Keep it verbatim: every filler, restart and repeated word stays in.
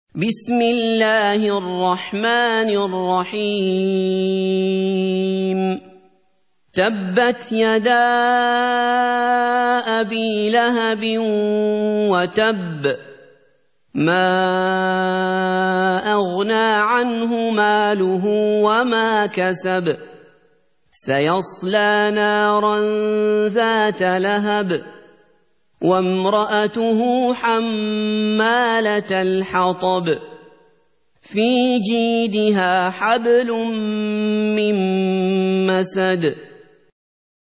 بسم الله الرحمن الرحيم تبت يدا أبي لهب وتب ما أغنى عنه ماله وما كسب سيصلى نارا ذات لهب وامرأته حمالة الحطب في جيدها حبل من مسد